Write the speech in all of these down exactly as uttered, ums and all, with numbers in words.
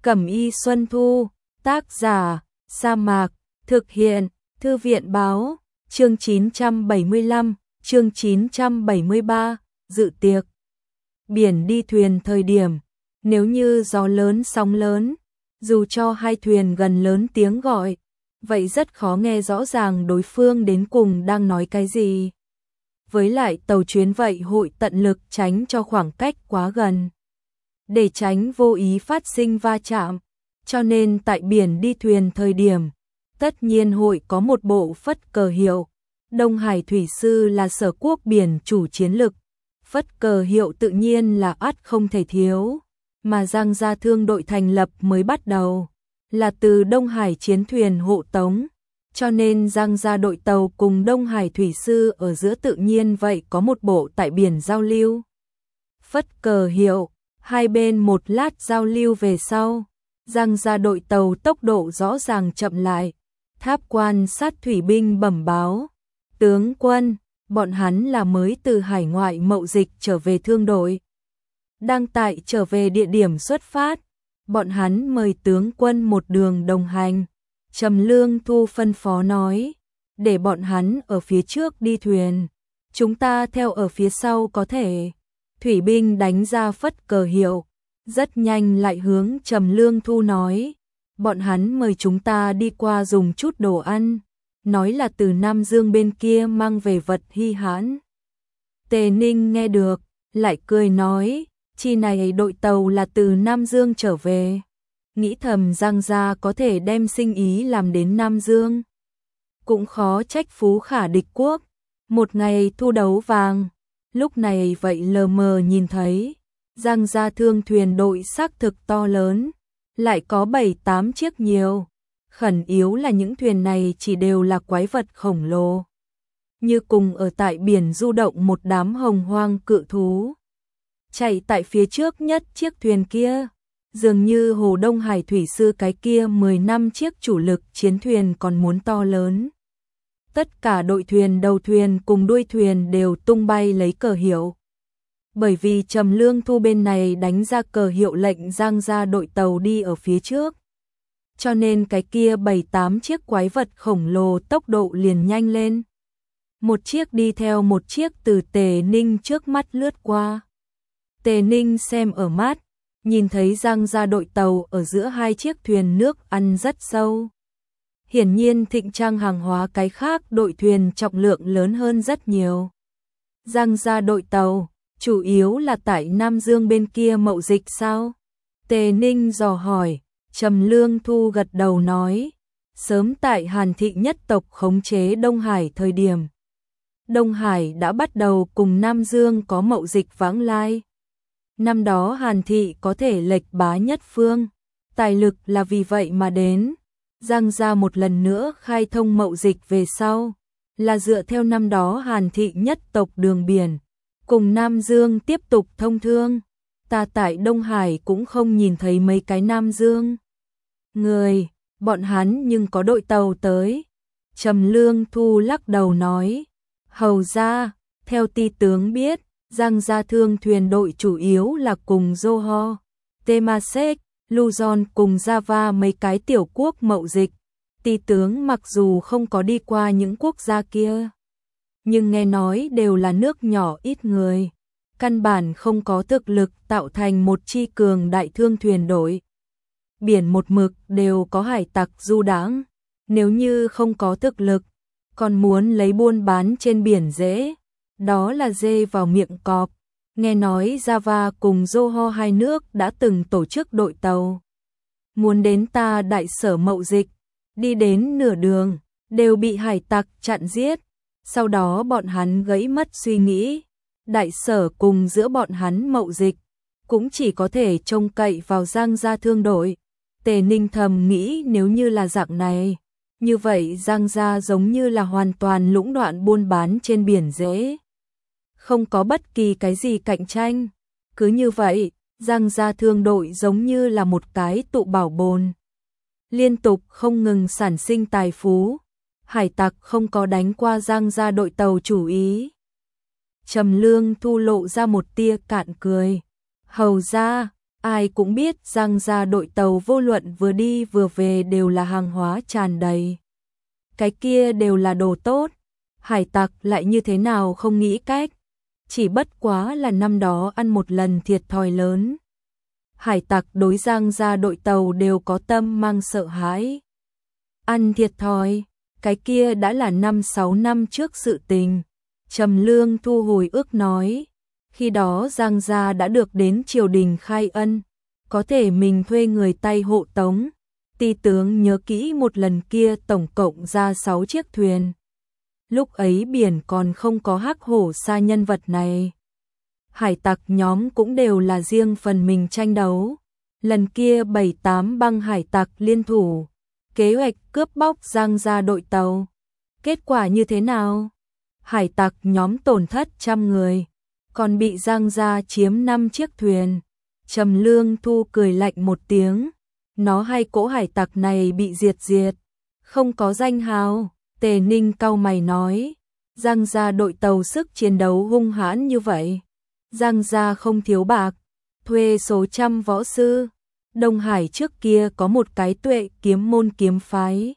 Cẩm y Xuân Thu, tác giả, Sa Mạc, thực hiện, Thư viện báo, chương chín trăm bảy mươi lăm, chương chín trăm bảy mươi ba, dự tiệc. Biển đi thuyền thời điểm, nếu như gió lớn sóng lớn, dù cho hai thuyền gần lớn tiếng gọi, vậy rất khó nghe rõ ràng đối phương đến cùng đang nói cái gì. Với lại tàu chuyến vậy hội tận lực tránh cho khoảng cách quá gần, để tránh vô ý phát sinh va chạm, cho nên tại biển đi thuyền thời điểm, tất nhiên hội có một bộ phất cờ hiệu. Đông Hải Thủy Sư là sở quốc biển chủ chiến lực, phất cờ hiệu tự nhiên là ắt không thể thiếu, mà Giang Gia Thương đội thành lập mới bắt đầu, là từ Đông Hải chiến thuyền hộ tống, cho nên Giang Gia đội tàu cùng Đông Hải Thủy Sư ở giữa tự nhiên vậy có một bộ tại biển giao lưu. Phất cờ hiệu, hai bên một lát giao lưu về sau, Giang Gia đội tàu tốc độ rõ ràng chậm lại, tháp quan sát thủy binh bẩm báo. Tướng quân, bọn hắn là mới từ hải ngoại mậu dịch trở về thương đội. Đang tại trở về địa điểm xuất phát, bọn hắn mời tướng quân một đường đồng hành. Trầm Lương Thu phân phó nói, để bọn hắn ở phía trước đi thuyền, chúng ta theo ở phía sau có thể. Thủy binh đánh ra phất cờ hiệu, rất nhanh lại hướng Trầm Lương Thu nói, bọn hắn mời chúng ta đi qua dùng chút đồ ăn, nói là từ Nam Dương bên kia mang về vật hy hãn. Tề Ninh nghe được, lại cười nói, chi này đội tàu là từ Nam Dương trở về. Nghĩ thầm Giang Gia có thể đem sinh ý làm đến Nam Dương. Cũng khó trách phú khả địch quốc, một ngày thu đấu vàng. Lúc này vậy lờ mờ nhìn thấy, Giang Gia Thương thuyền đội xác thực to lớn, lại có bảy tám chiếc nhiều. Khẩn yếu là những thuyền này chỉ đều là quái vật khổng lồ, như cùng ở tại biển du động một đám hồng hoang cự thú. Chạy tại phía trước nhất chiếc thuyền kia, dường như Hồ Đông Hải Thủy Sư cái kia mười năm chiếc chủ lực chiến thuyền còn muốn to lớn. Tất cả đội thuyền đầu thuyền cùng đuôi thuyền đều tung bay lấy cờ hiệu. Bởi vì Trầm Lương Thu bên này đánh ra cờ hiệu lệnh Giang Gia đội tàu đi ở phía trước, cho nên cái kia bảy tám chiếc quái vật khổng lồ tốc độ liền nhanh lên. Một chiếc đi theo một chiếc từ Tề Ninh trước mắt lướt qua. Tề Ninh xem ở mắt, nhìn thấy Giang Gia đội tàu ở giữa hai chiếc thuyền nước ăn rất sâu. Hiển nhiên Thịnh Trang hàng hóa cái khác đội thuyền trọng lượng lớn hơn rất nhiều. Giang Gia đội tàu, chủ yếu là tại Nam Dương bên kia mậu dịch sao? Tề Ninh dò hỏi. Trầm Lương Thu gật đầu nói, sớm tại Hàn Thị nhất tộc khống chế Đông Hải thời điểm, Đông Hải đã bắt đầu cùng Nam Dương có mậu dịch vãng lai. Năm đó Hàn Thị có thể lệch bá nhất phương, tài lực là vì vậy mà đến. Giang Gia một lần nữa khai thông mậu dịch về sau, là dựa theo năm đó Hàn Thị nhất tộc đường biển, cùng Nam Dương tiếp tục thông thương. Ta tại Đông Hải cũng không nhìn thấy mấy cái Nam Dương người, bọn hắn nhưng có đội tàu tới. Trầm Lương Thu lắc đầu nói, hầu ra, theo ti tướng biết, Giang Gia Thương thuyền đội chủ yếu là cùng Johor, Temasek, Luzon cùng Java mấy cái tiểu quốc mậu dịch. Ti tướng mặc dù không có đi qua những quốc gia kia, nhưng nghe nói đều là nước nhỏ ít người, căn bản không có thực lực tạo thành một chi cường đại thương thuyền đội. Biển một mực đều có hải tặc du đãng, nếu như không có thực lực, còn muốn lấy buôn bán trên biển dễ, đó là dê vào miệng cọp. Nghe nói Java cùng Johor hai nước đã từng tổ chức đội tàu, muốn đến ta đại sở mậu dịch, đi đến nửa đường, đều bị hải tặc chặn giết, sau đó bọn hắn gãy mất suy nghĩ. Đại sở cùng giữa bọn hắn mậu dịch, cũng chỉ có thể trông cậy vào Giang Gia Thương đội. Tề Ninh thầm nghĩ nếu như là dạng này, như vậy Giang Gia giống như là hoàn toàn lũng đoạn buôn bán trên biển dễ. Không có bất kỳ cái gì cạnh tranh. Cứ như vậy, Giang Gia Thương đội giống như là một cái tụ bảo bồn, liên tục không ngừng sản sinh tài phú. Hải tặc không có đánh qua Giang Gia đội tàu chủ ý. Trầm Lương Thu lộ ra một tia cạn cười. Hầu ra, Ai cũng biết Giang gia đội tàu vô luận vừa đi vừa về đều là hàng hóa tràn đầy. Cái kia đều là đồ tốt, hải tặc lại như thế nào không nghĩ cách, chỉ bất quá là năm đó ăn một lần thiệt thòi lớn. Hải tặc đối Giang gia đội tàu đều có tâm mang sợ hãi. Ăn thiệt thòi, cái kia đã là năm sáu năm trước sự tình. Trầm Lương Thu hồi ước nói, khi đó Giang gia đã được đến triều đình khai ân, có thể mình thuê người tay hộ tống. Ti tướng nhớ kỹ một lần kia tổng cộng ra sáu chiếc thuyền. Lúc ấy biển còn không có Hắc Hổ Sa nhân vật này. Hải tặc nhóm cũng đều là riêng phần mình tranh đấu. Lần kia bảy tám băng hải tặc liên thủ, kế hoạch cướp bóc Giang gia đội tàu. Kết quả như thế nào? Hải tặc nhóm tổn thất trăm người, còn bị Giang gia chiếm năm chiếc thuyền. Trầm Lương Thu cười lạnh một tiếng, nó hai cỗ hải tặc này bị diệt diệt, không có danh hào. Tề Ninh cau mày nói, Giang gia đội tàu sức chiến đấu hung hãn như vậy, Giang gia không thiếu bạc, thuê số trăm võ sư. Đông Hải trước kia có một cái Tuệ Kiếm môn kiếm phái,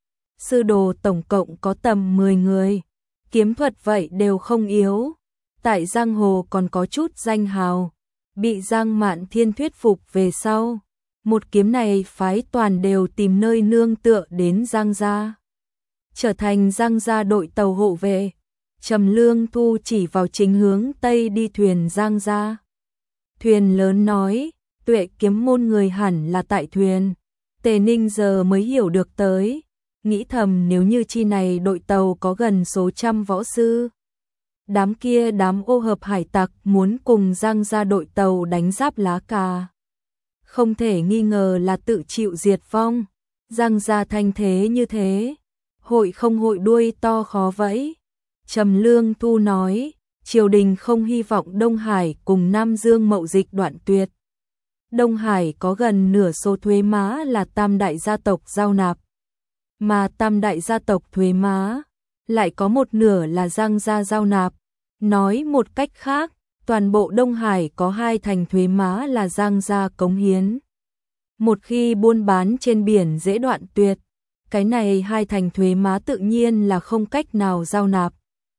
sư đồ tổng cộng có tầm mười người, kiếm thuật vậy đều không yếu, tại giang hồ còn có chút danh hào, bị Giang Mạn Thiên thuyết phục về sau, một kiếm này phái toàn đều tìm nơi nương tựa đến Giang gia, trở thành Giang gia đội tàu hộ vệ. Trầm Lương Thu chỉ vào chính hướng tây đi thuyền Giang gia. Thuyền lớn nói, Tuệ Kiếm môn người hẳn là tại thuyền. Tề Ninh giờ mới hiểu được tới, nghĩ thầm nếu như chi này đội tàu có gần số trăm võ sư. Đám kia đám ô hợp hải tặc muốn cùng Giang gia đội tàu đánh giáp lá cà. Không thể nghi ngờ là tự chịu diệt vong. Giang gia thanh thế như thế, hội không hội đuôi to khó vẫy. Trầm Lương Thu nói, triều đình không hy vọng Đông Hải cùng Nam Dương mậu dịch đoạn tuyệt. Đông Hải có gần nửa số thuế má là tam đại gia tộc giao nạp, mà tam đại gia tộc thuế má lại có một nửa là Giang gia giao nạp. Nói một cách khác, toàn bộ Đông Hải có hai thành thuế má là Giang gia cống hiến. Một khi buôn bán trên biển dễ đoạn tuyệt, cái này hai thành thuế má tự nhiên là không cách nào giao nạp.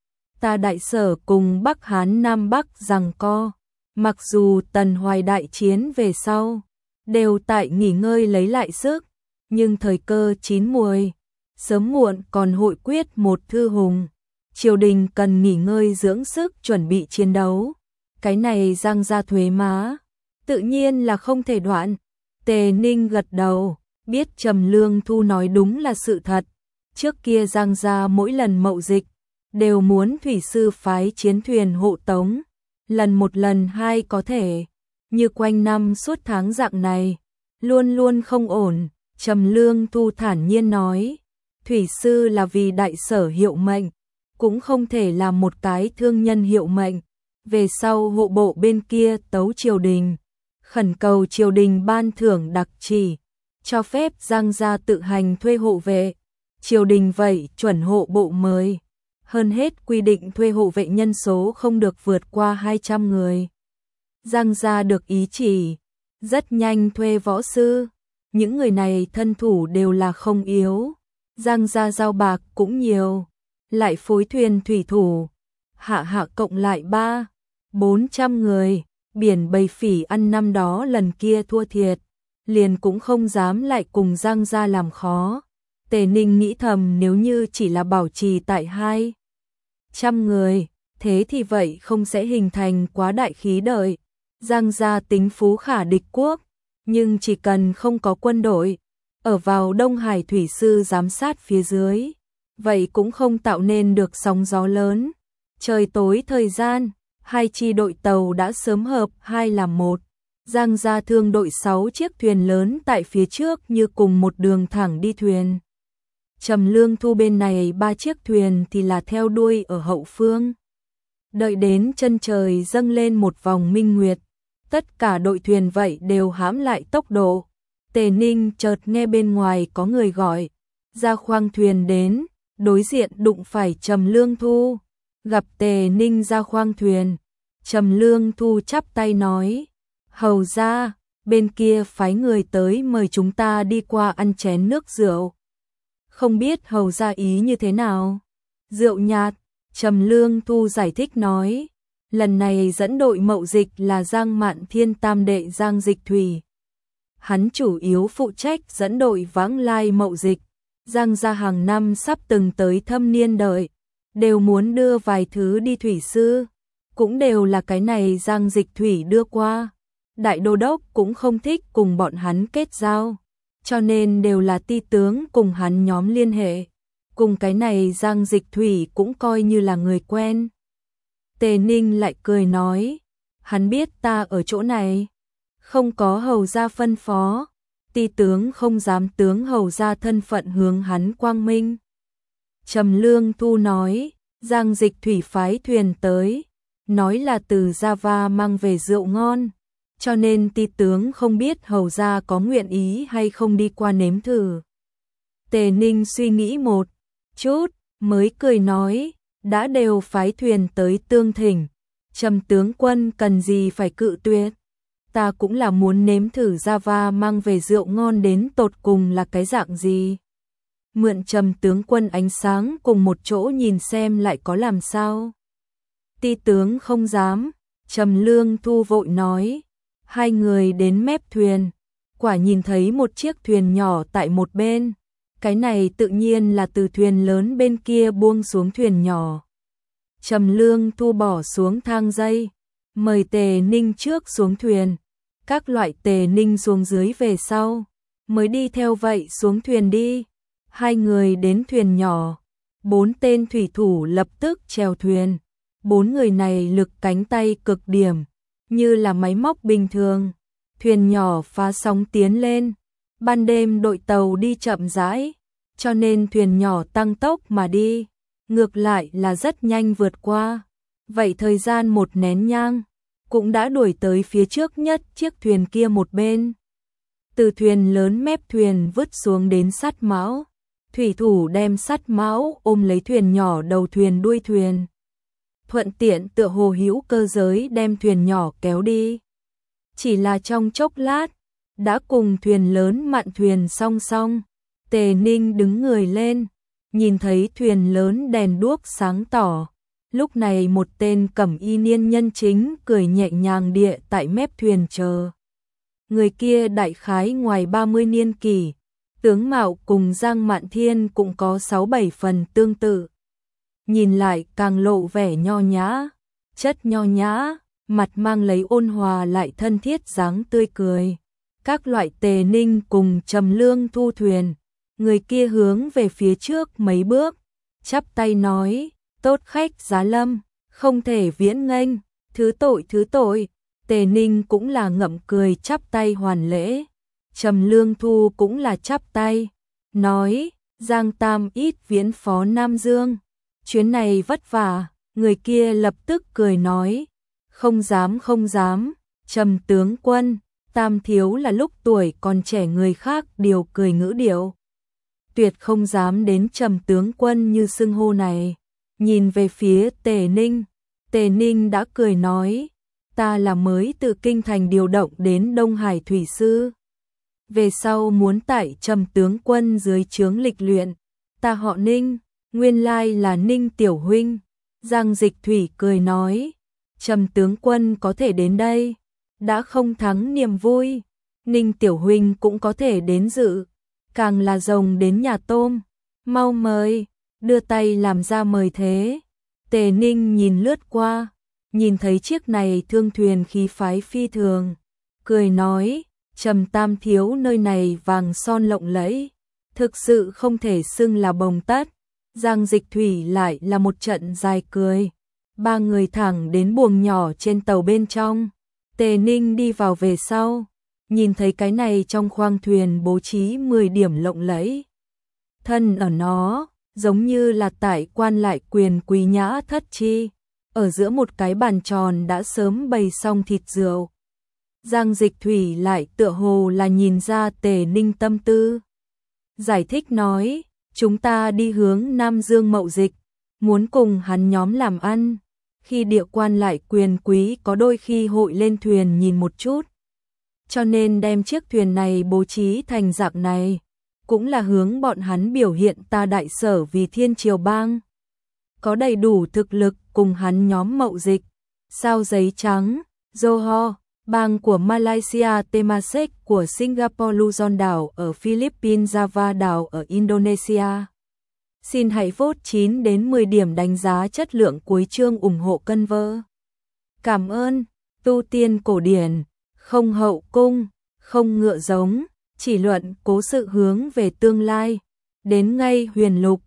Ta Đại Sở cùng Bắc Hán Nam Bắc giằng co, mặc dù Tần Hoài đại chiến về sau, đều tại nghỉ ngơi lấy lại sức, nhưng thời cơ chín muồi, sớm muộn còn hội quyết một thư hùng. Triều đình cần nghỉ ngơi dưỡng sức chuẩn bị chiến đấu. Cái này Giang gia thuế má, tự nhiên là không thể đoạn. Tề Ninh gật đầu, biết Trầm Lương Thu nói đúng là sự thật. Trước kia Giang gia mỗi lần mậu dịch, đều muốn thủy sư phái chiến thuyền hộ tống. Lần một lần hai có thể, như quanh năm suốt tháng dạng này, luôn luôn không ổn. Trầm Lương Thu thản nhiên nói, thủy sư là vì Đại Sở hiệu mệnh, cũng không thể là một cái thương nhân hiệu mệnh. Về sau hộ bộ bên kia tấu triều đình, khẩn cầu triều đình ban thưởng đặc chỉ, cho phép Giang gia tự hành thuê hộ vệ. Triều đình vậy chuẩn hộ bộ mới, hơn hết quy định thuê hộ vệ nhân số không được vượt qua hai trăm người. Giang gia được ý chỉ, rất nhanh thuê võ sư, những người này thân thủ đều là không yếu. Giang gia giao bạc cũng nhiều, lại phối thuyền thủy thủ, hạ hạ cộng lại ba, bốn trăm người. Biển Bầy Phỉ ăn năm đó lần kia thua thiệt, liền cũng không dám lại cùng Giang gia làm khó. Tề Ninh nghĩ thầm nếu như chỉ là bảo trì tại hai trăm người, thế thì vậy không sẽ hình thành quá đại khí đợi. Giang gia tính phú khả địch quốc, nhưng chỉ cần không có quân đội, ở vào Đông Hải thủy sư giám sát phía dưới, vậy cũng không tạo nên được sóng gió lớn. Trời tối thời gian, hai chi đội tàu đã sớm hợp hai làm một. Giang gia thương đội sáu chiếc thuyền lớn tại phía trước như cùng một đường thẳng đi thuyền. Trầm Lương Thu bên này ba chiếc thuyền thì là theo đuôi ở hậu phương. Đợi đến chân trời dâng lên một vòng minh nguyệt, tất cả đội thuyền vậy đều hãm lại tốc độ. Tề Ninh chợt nghe bên ngoài có người gọi, ra khoang thuyền đến, đối diện đụng phải Trầm Lương Thu. Gặp Tề Ninh ra khoang thuyền, Trầm Lương Thu chắp tay nói, hầu ra, bên kia phái người tới mời chúng ta đi qua ăn chén nước rượu. Không biết hầu ra ý như thế nào? Rượu nhạt, Trầm Lương Thu giải thích nói, lần này dẫn đội mậu dịch là Giang Mạn Thiên tam đệ Giang Dịch Thủy. Hắn chủ yếu phụ trách dẫn đội vãng lai mậu dịch. Giang gia hàng năm sắp từng tới thâm niên đợi, đều muốn đưa vài thứ đi thủy sư, cũng đều là cái này Giang Dịch Thủy đưa qua. Đại đô đốc cũng không thích cùng bọn hắn kết giao, cho nên đều là ti tướng cùng hắn nhóm liên hệ, cùng cái này Giang Dịch Thủy cũng coi như là người quen. Tề Ninh lại cười nói, hắn biết ta ở chỗ này, không có hầu gia phân phó, ti tướng không dám tướng hầu gia thân phận hướng hắn quang minh. Trầm Lương Thu nói, Giang Dịch Thủy phái thuyền tới, nói là từ Java mang về rượu ngon, cho nên ti tướng không biết hầu gia có nguyện ý hay không đi qua nếm thử. Tề Ninh suy nghĩ một chút, mới cười nói, đã đều phái thuyền tới tương thỉnh, Trầm tướng quân cần gì phải cự tuyệt. Ta cũng là muốn nếm thử Java mang về rượu ngon đến tột cùng là cái dạng gì. Mượn Trầm tướng quân ánh sáng cùng một chỗ nhìn xem lại có làm sao. Ti tướng không dám, Trầm Lương Thu vội nói. Hai người đến mép thuyền, quả nhìn thấy một chiếc thuyền nhỏ tại một bên. Cái này tự nhiên là từ thuyền lớn bên kia buông xuống thuyền nhỏ. Trầm Lương Thu bỏ xuống thang dây, mời Tề Ninh trước xuống thuyền. Các loại Tề Ninh xuống dưới về sau, mới đi theo vậy xuống thuyền đi. Hai người đến thuyền nhỏ, bốn tên thủy thủ lập tức chèo thuyền. Bốn người này lực cánh tay cực điểm, như là máy móc bình thường. Thuyền nhỏ phá sóng tiến lên, ban đêm đội tàu đi chậm rãi, cho nên thuyền nhỏ tăng tốc mà đi, ngược lại là rất nhanh vượt qua. Vậy thời gian một nén nhang, cũng đã đuổi tới phía trước nhất chiếc thuyền kia một bên. Từ thuyền lớn mép thuyền vứt xuống đến sắt mão, thủy thủ đem sắt mão ôm lấy thuyền nhỏ đầu thuyền đuôi thuyền. Thuận tiện tựa hồ hữu cơ giới đem thuyền nhỏ kéo đi. Chỉ là trong chốc lát, đã cùng thuyền lớn mặn thuyền song song. Tề Ninh đứng người lên, nhìn thấy thuyền lớn đèn đuốc sáng tỏ. Lúc này một tên cẩm y niên nhân chính cười nhẹ nhàng địa tại mép thuyền chờ. Người kia đại khái ngoài ba mươi niên kỷ, tướng mạo cùng Giang Mạn Thiên cũng có sáu bảy phần tương tự. Nhìn lại càng lộ vẻ nho nhã, chất nho nhã, mặt mang lấy ôn hòa lại thân thiết dáng tươi cười. Các loại Tề Ninh cùng Trầm Lương Thu thuyền, người kia hướng về phía trước mấy bước, chắp tay nói, tốt khách giá lâm, không thể viễn nghênh, thứ tội thứ tội. Tề Ninh cũng là ngậm cười chắp tay hoàn lễ. Trầm Lương Thu cũng là chắp tay, nói, Giang Tam ít viễn phó Nam Dương. Chuyến này vất vả, người kia lập tức cười nói, không dám không dám, Trầm tướng quân, Tam thiếu là lúc tuổi còn trẻ người khác điều cười ngữ điệu. Tuyệt không dám đến Trầm tướng quân như xưng hô này. Nhìn về phía Tề Ninh, Tề Ninh đã cười nói, ta là mới từ kinh thành điều động đến Đông Hải thủy sư. Về sau muốn tại Trầm tướng quân dưới trướng lịch luyện, ta họ Ninh. Nguyên lai là Ninh tiểu huynh. Giang Dịch Thủy cười nói, Trầm tướng quân có thể đến đây, đã không thắng niềm vui. Ninh tiểu huynh cũng có thể đến dự, càng là rồng đến nhà tôm. Mau mời, đưa tay làm ra mời thế. Tề Ninh nhìn lướt qua, nhìn thấy chiếc này thương thuyền khí phái phi thường, cười nói, Trầm Tam thiếu nơi này vàng son lộng lẫy, thực sự không thể xưng là bồng tất. Giang Dịch Thủy lại là một trận dài cười. Ba người thẳng đến buồng nhỏ trên tàu bên trong. Tề Ninh đi vào về sau, nhìn thấy cái này trong khoang thuyền bố trí mười điểm lộng lẫy. Thân ở nó, giống như là tại quan lại quyền quý nhã thất chi. Ở giữa một cái bàn tròn đã sớm bày xong thịt rượu. Giang Dịch Thủy lại tựa hồ là nhìn ra Tề Ninh tâm tư. Giải thích nói, chúng ta đi hướng Nam Dương mậu dịch, muốn cùng hắn nhóm làm ăn. Khi địa quan lại quyền quý có đôi khi hội lên thuyền nhìn một chút. cho nên đem chiếc thuyền này bố trí thành dạng này, cũng là hướng bọn hắn biểu hiện ta đại sở vì thiên triều bang có đầy đủ thực lực cùng hắn nhóm mậu dịch. Sao giấy trắng, Johor, bang của Malaysia, Temasek của Singapore, Luzon đảo ở Philippines, Java đảo ở Indonesia. Xin hãy vote chín đến mười điểm đánh giá chất lượng cuối chương ủng hộ cân vơ. Cảm ơn. Tu tiên cổ điển, không hậu cung, không ngựa giống, chỉ luận cố sự hướng về tương lai. Đến ngay huyền lục,